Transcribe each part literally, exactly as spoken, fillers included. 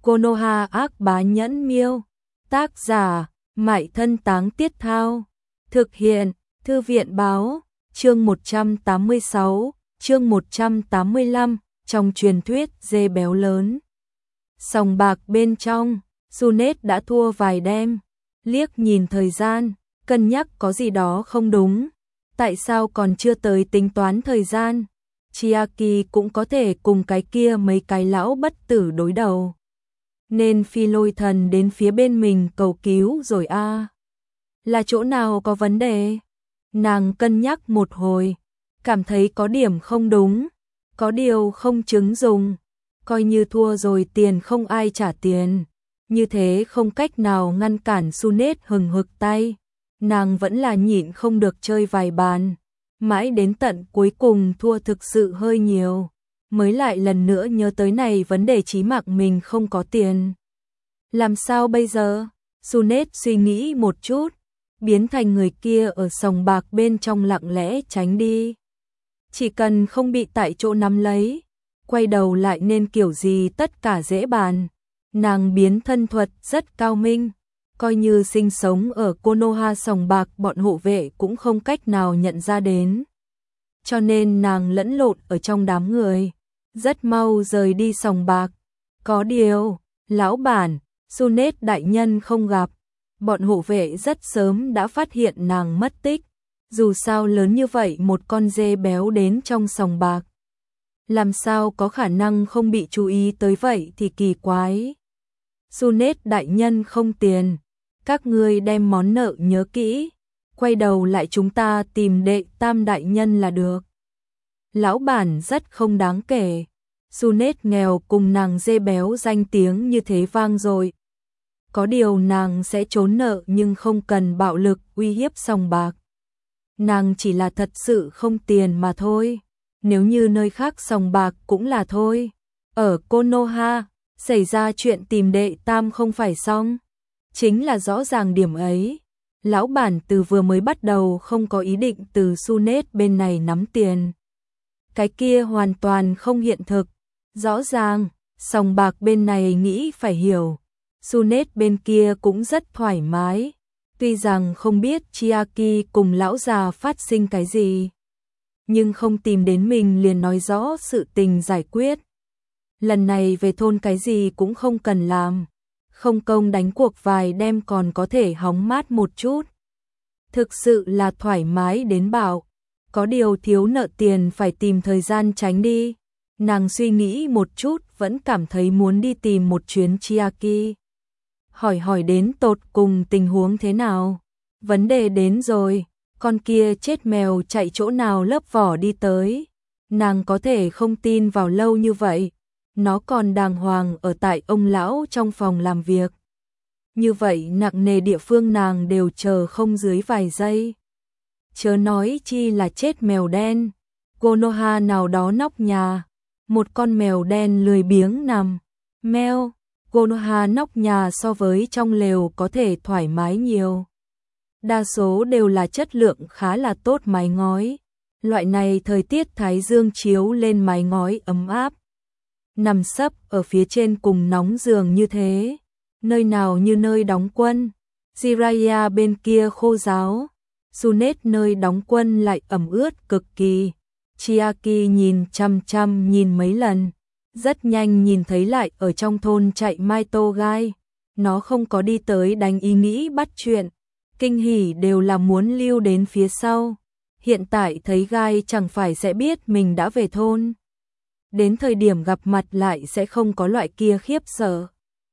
Konoha ác bá nhẫn miêu. Tác giả, Mại Thân Táng Tiết Thao. Thực hiện, Thư viện Báo. Chương một trăm tám mươi sáu, chương một trăm tám mươi lăm, trong truyền thuyết dê béo lớn. Sòng bạc bên trong, Junet đã thua vài đêm. Liếc nhìn thời gian, cân nhắc có gì đó không đúng. Tại sao còn chưa tới tính toán thời gian? Chiaki cũng có thể cùng cái kia mấy cái lão bất tử đối đầu. Nên phi lôi thần đến phía bên mình cầu cứu rồi a. À. Là chỗ nào có vấn đề? Nàng cân nhắc một hồi, cảm thấy có điểm không đúng, có điều không chứng dùng. Coi như thua rồi tiền không ai trả tiền. Như thế không cách nào ngăn cản Junet hừng hực tay. Nàng vẫn là nhịn không được chơi vài bàn. Mãi đến tận cuối cùng thua thực sự hơi nhiều. Mới lại lần nữa nhớ tới này vấn đề chí mạng mình không có tiền. Làm sao bây giờ? Junet suy nghĩ một chút. Biến thành người kia ở sòng bạc bên trong lặng lẽ tránh đi. Chỉ cần không bị tại chỗ nắm lấy. Quay đầu lại nên kiểu gì tất cả dễ bàn. Nàng biến thân thuật rất cao minh. Coi như sinh sống ở Konoha sòng bạc bọn hộ vệ cũng không cách nào nhận ra đến. Cho nên nàng lẫn lộn ở trong đám người. Rất mau rời đi sòng bạc. Có điều, lão bản, Junet đại nhân không gặp. Bọn hộ vệ rất sớm đã phát hiện nàng mất tích. Dù sao lớn như vậy một con dê béo đến trong sòng bạc. Làm sao có khả năng không bị chú ý tới vậy thì kỳ quái. Junet đại nhân không tiền. Các ngươi đem món nợ nhớ kỹ. Quay đầu lại chúng ta tìm đệ tam đại nhân là được. Lão bản rất không đáng kể. Junet nghèo cùng nàng dê béo danh tiếng như thế vang rồi. Có điều nàng sẽ trốn nợ nhưng không cần bạo lực uy hiếp sòng bạc. Nàng chỉ là thật sự không tiền mà thôi. Nếu như nơi khác sòng bạc cũng là thôi. Ở Konoha, xảy ra chuyện tìm đệ tam không phải xong. Chính là rõ ràng điểm ấy. Lão bản từ vừa mới bắt đầu không có ý định từ Junet bên này nắm tiền. Cái kia hoàn toàn không hiện thực. Rõ ràng, sòng bạc bên này nghĩ phải hiểu. Junet bên kia cũng rất thoải mái. Tuy rằng không biết Chiaki cùng lão già phát sinh cái gì. Nhưng không tìm đến mình liền nói rõ sự tình giải quyết. Lần này về thôn cái gì cũng không cần làm. Không công đánh cuộc vài đêm còn có thể hóng mát một chút. Thực sự là thoải mái đến bạo. Có điều thiếu nợ tiền phải tìm thời gian tránh đi. Nàng suy nghĩ một chút vẫn cảm thấy muốn đi tìm một chuyến Chiaki. Hỏi hỏi đến tột cùng tình huống thế nào. Vấn đề đến rồi. Con kia chết mèo chạy chỗ nào lớp vỏ đi tới. Nàng có thể không tin vào lâu như vậy. Nó còn đàng hoàng ở tại ông lão trong phòng làm việc. Như vậy nặng nề địa phương nàng đều chờ không dưới vài giây. Chớ nói chi là chết mèo đen. Konoha nào đó nóc nhà. Một con mèo đen lười biếng nằm. Mèo, Konoha nóc nhà so với trong lều có thể thoải mái nhiều. Đa số đều là chất lượng khá là tốt mái ngói. Loại này thời tiết thái dương chiếu lên mái ngói ấm áp. Nằm sấp ở phía trên cùng nóng giường như thế. Nơi nào như nơi đóng quân. Jiraiya bên kia khô ráo. Junet nơi đóng quân lại ẩm ướt cực kỳ. Chiaki nhìn chăm chăm nhìn mấy lần. Rất nhanh nhìn thấy lại ở trong thôn chạy Maito gai. Nó không có đi tới đánh ý nghĩ bắt chuyện. Kinh hỉ đều là muốn lưu đến phía sau. Hiện tại thấy gai chẳng phải sẽ biết mình đã về thôn. Đến thời điểm gặp mặt lại sẽ không có loại kia khiếp sợ.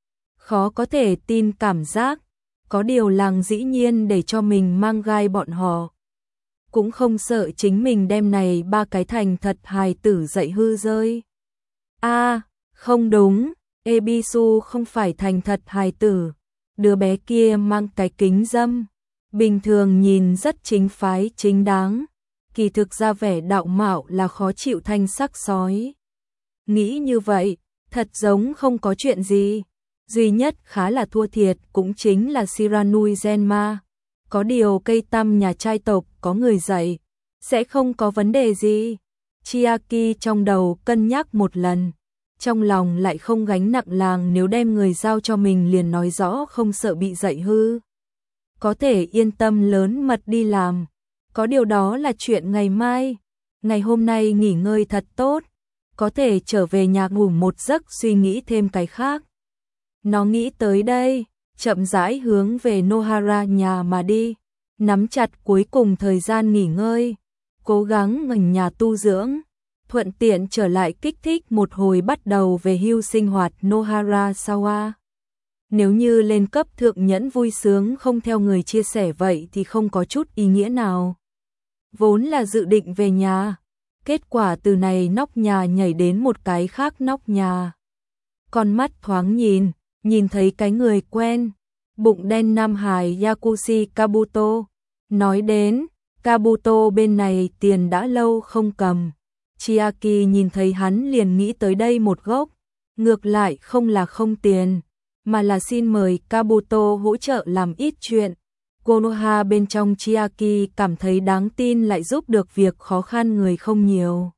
Khó có thể tin cảm giác. Có điều làng dĩ nhiên để cho mình mang gai bọn họ. Cũng không sợ chính mình đem này ba cái thành thật hài tử dạy hư rơi. A, à, không đúng. Ebisu không phải thành thật hài tử. Đứa bé kia mang cái kính dâm. Bình thường nhìn rất chính phái chính đáng. Kỳ thực ra vẻ đạo mạo là khó chịu thanh sắc sói. Nghĩ như vậy, thật giống không có chuyện gì. Duy nhất khá là thua thiệt cũng chính là Shiranui Genma. Có điều cây tăm nhà trai tộc có người dạy. Sẽ không có vấn đề gì. Chiaki trong đầu cân nhắc một lần. trong lòng lại không gánh nặng làng nếu đem người giao cho mình liền nói rõ không sợ bị dạy hư. Có thể yên tâm lớn mật đi làm, có điều đó là chuyện ngày mai, ngày hôm nay nghỉ ngơi thật tốt, có thể trở về nhà ngủ một giấc suy nghĩ thêm cái khác. Nó nghĩ tới đây, chậm rãi hướng về Nohara nhà mà đi, nắm chặt cuối cùng thời gian nghỉ ngơi, cố gắng ở nhà tu dưỡng, thuận tiện trở lại kích thích một hồi bắt đầu về hưu sinh hoạt Nohara Sawa. Nếu như lên cấp thượng nhẫn vui sướng không theo người chia sẻ vậy thì không có chút ý nghĩa nào. Vốn là dự định về nhà, kết quả từ này nóc nhà nhảy đến một cái khác nóc nhà. Con mắt thoáng nhìn, nhìn thấy cái người quen, bụng đen Nam Hải Yakushi Kabuto. Nói đến, Kabuto bên này tiền đã lâu không cầm. Chiaki nhìn thấy hắn liền nghĩ tới đây một gốc, ngược lại không là không tiền, mà là xin mời Kabuto hỗ trợ làm ít chuyện. Konoha bên trong Chiaki cảm thấy đáng tin lại giúp được việc khó khăn người không nhiều.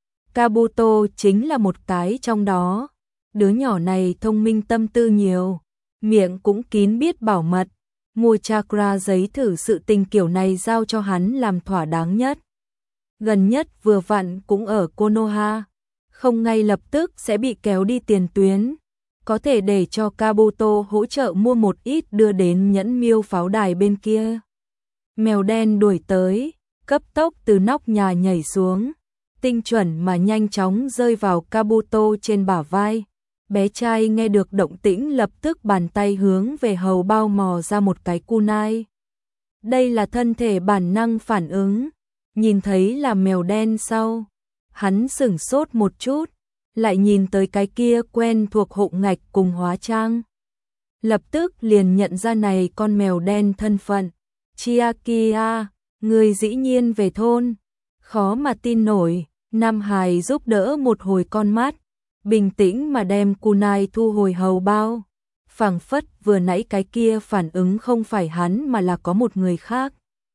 Kabuto chính là một cái trong đó. Đứa nhỏ này thông minh tâm tư nhiều, miệng cũng kín biết bảo mật, mua chakra giấy thử sự tình kiểu này giao cho hắn làm thỏa đáng nhất. Gần nhất vừa vặn cũng ở Konoha, không ngay lập tức sẽ bị kéo đi tiền tuyến, có thể để cho Kabuto hỗ trợ mua một ít đưa đến nhẫn miêu pháo đài bên kia. Mèo đen đuổi tới, cấp tốc từ nóc nhà nhảy xuống, tinh chuẩn mà nhanh chóng rơi vào Kabuto trên bả vai. Bé trai nghe được động tĩnh lập tức bàn tay hướng về hầu bao mò ra một cái kunai. Đây là thân thể bản năng phản ứng, nhìn thấy là mèo đen sau. Hắn sửng sốt một chút, lại nhìn tới cái kia quen thuộc hộ ngạch cùng hóa trang. Lập tức liền nhận ra này con mèo đen thân phận. Chiakia, người dĩ nhiên về thôn. Khó mà tin nổi, Nam Hải giúp đỡ một hồi con mắt. Bình tĩnh mà đem kunai thu hồi hầu bao, phảng phất vừa nãy cái kia phản ứng không phải hắn mà là có một người khác.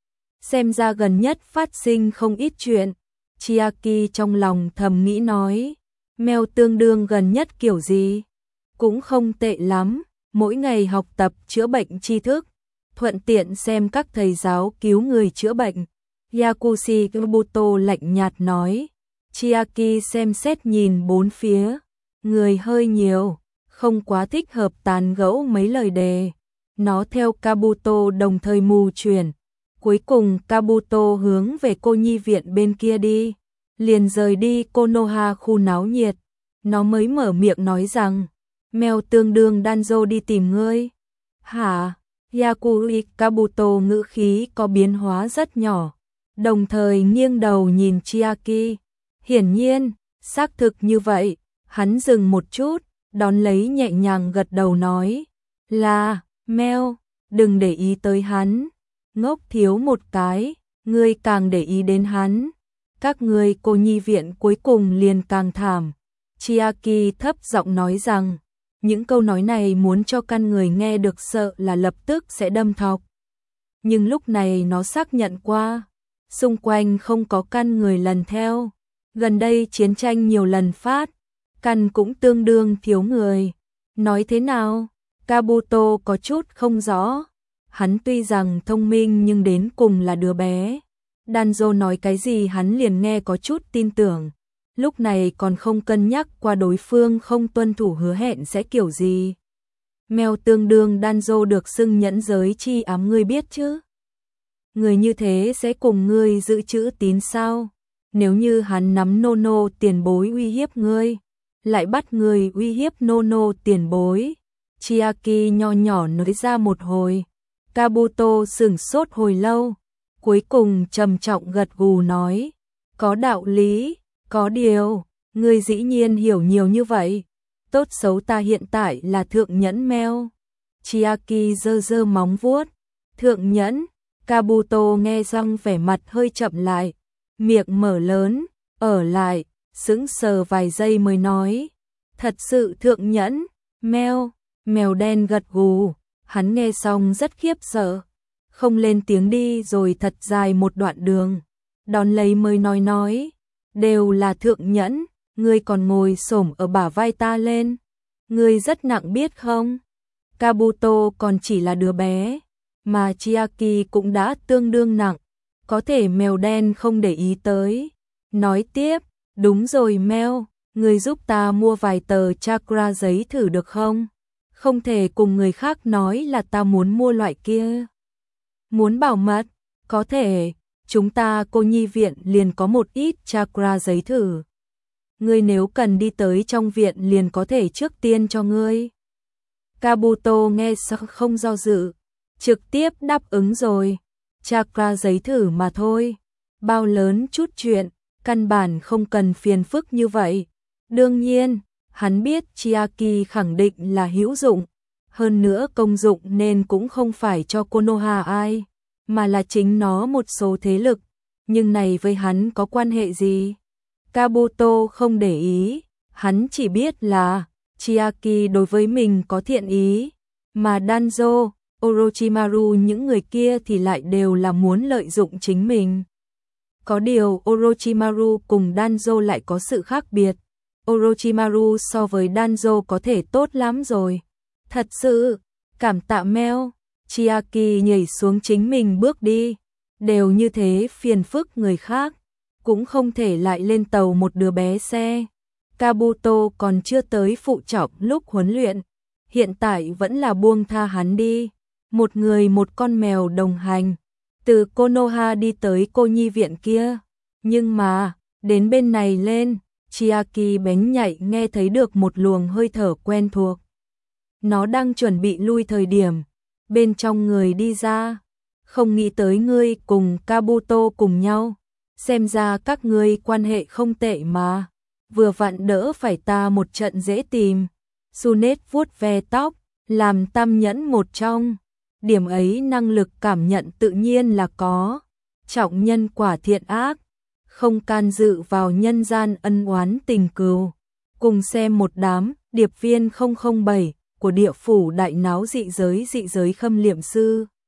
Xem ra gần nhất phát sinh không ít chuyện, Chiaki trong lòng thầm nghĩ nói, mèo tương đương gần nhất kiểu gì, cũng không tệ lắm, mỗi ngày học tập chữa bệnh tri thức, thuận tiện xem các thầy giáo cứu người chữa bệnh. Yakushi Kabuto lạnh nhạt nói. Chiaki xem xét nhìn bốn phía, người hơi nhiều, không quá thích hợp tán gẫu mấy lời đề. Nó theo Kabuto đồng thời mù chuyển. Cuối cùng Kabuto hướng về cô nhi viện bên kia đi, liền rời đi Konoha khu náo nhiệt. Nó mới mở miệng nói rằng, mèo tương đương Danzo đi tìm ngươi. Hả? Yakushi Kabuto ngữ khí có biến hóa rất nhỏ, đồng thời nghiêng đầu nhìn Chiaki. Hiển nhiên, xác thực như vậy, hắn dừng một chút, đón lấy nhẹ nhàng gật đầu nói, là, mèo, đừng để ý tới hắn, ngốc thiếu một cái, ngươi càng để ý đến hắn, các ngươi cô nhi viện cuối cùng liền càng thảm. Chiaki thấp giọng nói rằng, những câu nói này muốn cho căn người nghe được sợ là lập tức sẽ đâm thọc. Nhưng lúc này nó xác nhận qua, xung quanh không có căn người lần theo. Gần đây chiến tranh nhiều lần phát, căn cũng tương đương thiếu người. Nói thế nào? Kabuto có chút không rõ. Hắn tuy rằng thông minh nhưng đến cùng là đứa bé. Danzo nói cái gì hắn liền nghe có chút tin tưởng. Lúc này còn không cân nhắc qua đối phương không tuân thủ hứa hẹn sẽ kiểu gì. Mèo tương đương Danzo được xưng nhẫn giới chi ám ngươi biết chứ? Người như thế sẽ cùng ngươi giữ chữ tín sao? Nếu như hắn nắm Nono tiền bối uy hiếp ngươi, lại bắt người uy hiếp Nono tiền bối. Chiaki nho nhỏ nói ra một hồi. Kabuto sửng sốt hồi lâu, cuối cùng trầm trọng gật gù nói, có đạo lý, có điều, ngươi dĩ nhiên hiểu nhiều như vậy. Tốt xấu ta hiện tại là thượng nhẫn mèo. Chiaki giơ giơ móng vuốt. Thượng nhẫn, Kabuto nghe xong vẻ mặt hơi chậm lại. Miệng mở lớn, ở lại, sững sờ vài giây mới nói. Thật sự thượng nhẫn, mèo, mèo đen gật gù, hắn nghe xong rất khiếp sợ. Không lên tiếng đi rồi thật dài một đoạn đường. Đón lấy mới nói nói, đều là thượng nhẫn, ngươi còn ngồi xổm ở bả vai ta lên. Ngươi rất nặng biết không? Kabuto còn chỉ là đứa bé, mà Chiaki cũng đã tương đương nặng, có thể mèo đen không để ý tới. Nói tiếp, đúng rồi Mèo, ngươi giúp ta mua vài tờ chakra giấy thử được không? Không thể cùng người khác nói là ta muốn mua loại kia. Muốn bảo mật? Có thể, chúng ta cô nhi viện liền có một ít chakra giấy thử. Ngươi nếu cần đi tới trong viện liền có thể trước tiên cho ngươi. Kabuto nghe xong không do dự, trực tiếp đáp ứng rồi. Chakra giấy thử mà thôi, bao lớn chút chuyện, căn bản không cần phiền phức như vậy. Đương nhiên, hắn biết Chiaki khẳng định là hữu dụng, hơn nữa công dụng nên cũng không phải cho Konoha ai, mà là chính nó một số thế lực, nhưng này với hắn có quan hệ gì? Kabuto không để ý, hắn chỉ biết là Chiaki đối với mình có thiện ý, mà Danzo, Orochimaru những người kia thì lại đều là muốn lợi dụng chính mình. Có điều Orochimaru cùng Danzo lại có sự khác biệt. Orochimaru so với Danzo có thể tốt lắm rồi. Thật sự, cảm tạ Mèo. Chiaki nhảy xuống chính mình bước đi. Đều như thế phiền phức người khác, cũng không thể lại lên tàu một đứa bé xe. Kabuto còn chưa tới phụ trọng lúc huấn luyện, hiện tại vẫn là buông tha hắn đi. Một người một con mèo đồng hành, từ Konoha đi tới cô nhi viện kia. Nhưng mà, đến bên này lên, Chiaki bén nhạy nghe thấy được một luồng hơi thở quen thuộc. Nó đang chuẩn bị lui thời điểm, bên trong người đi ra. Không nghĩ tới ngươi cùng Kabuto cùng nhau, xem ra các ngươi quan hệ không tệ mà, vừa vặn đỡ phải ta một trận dễ tìm. Tsunade vuốt ve tóc, làm tam nhẫn một trong. Điểm ấy năng lực cảm nhận tự nhiên là có. Trọng nhân quả thiện ác, không can dự vào nhân gian ân oán tình cừu. Cùng xem một đám điệp viên không không bảy của địa phủ đại náo dị giới dị giới khâm liệm sư.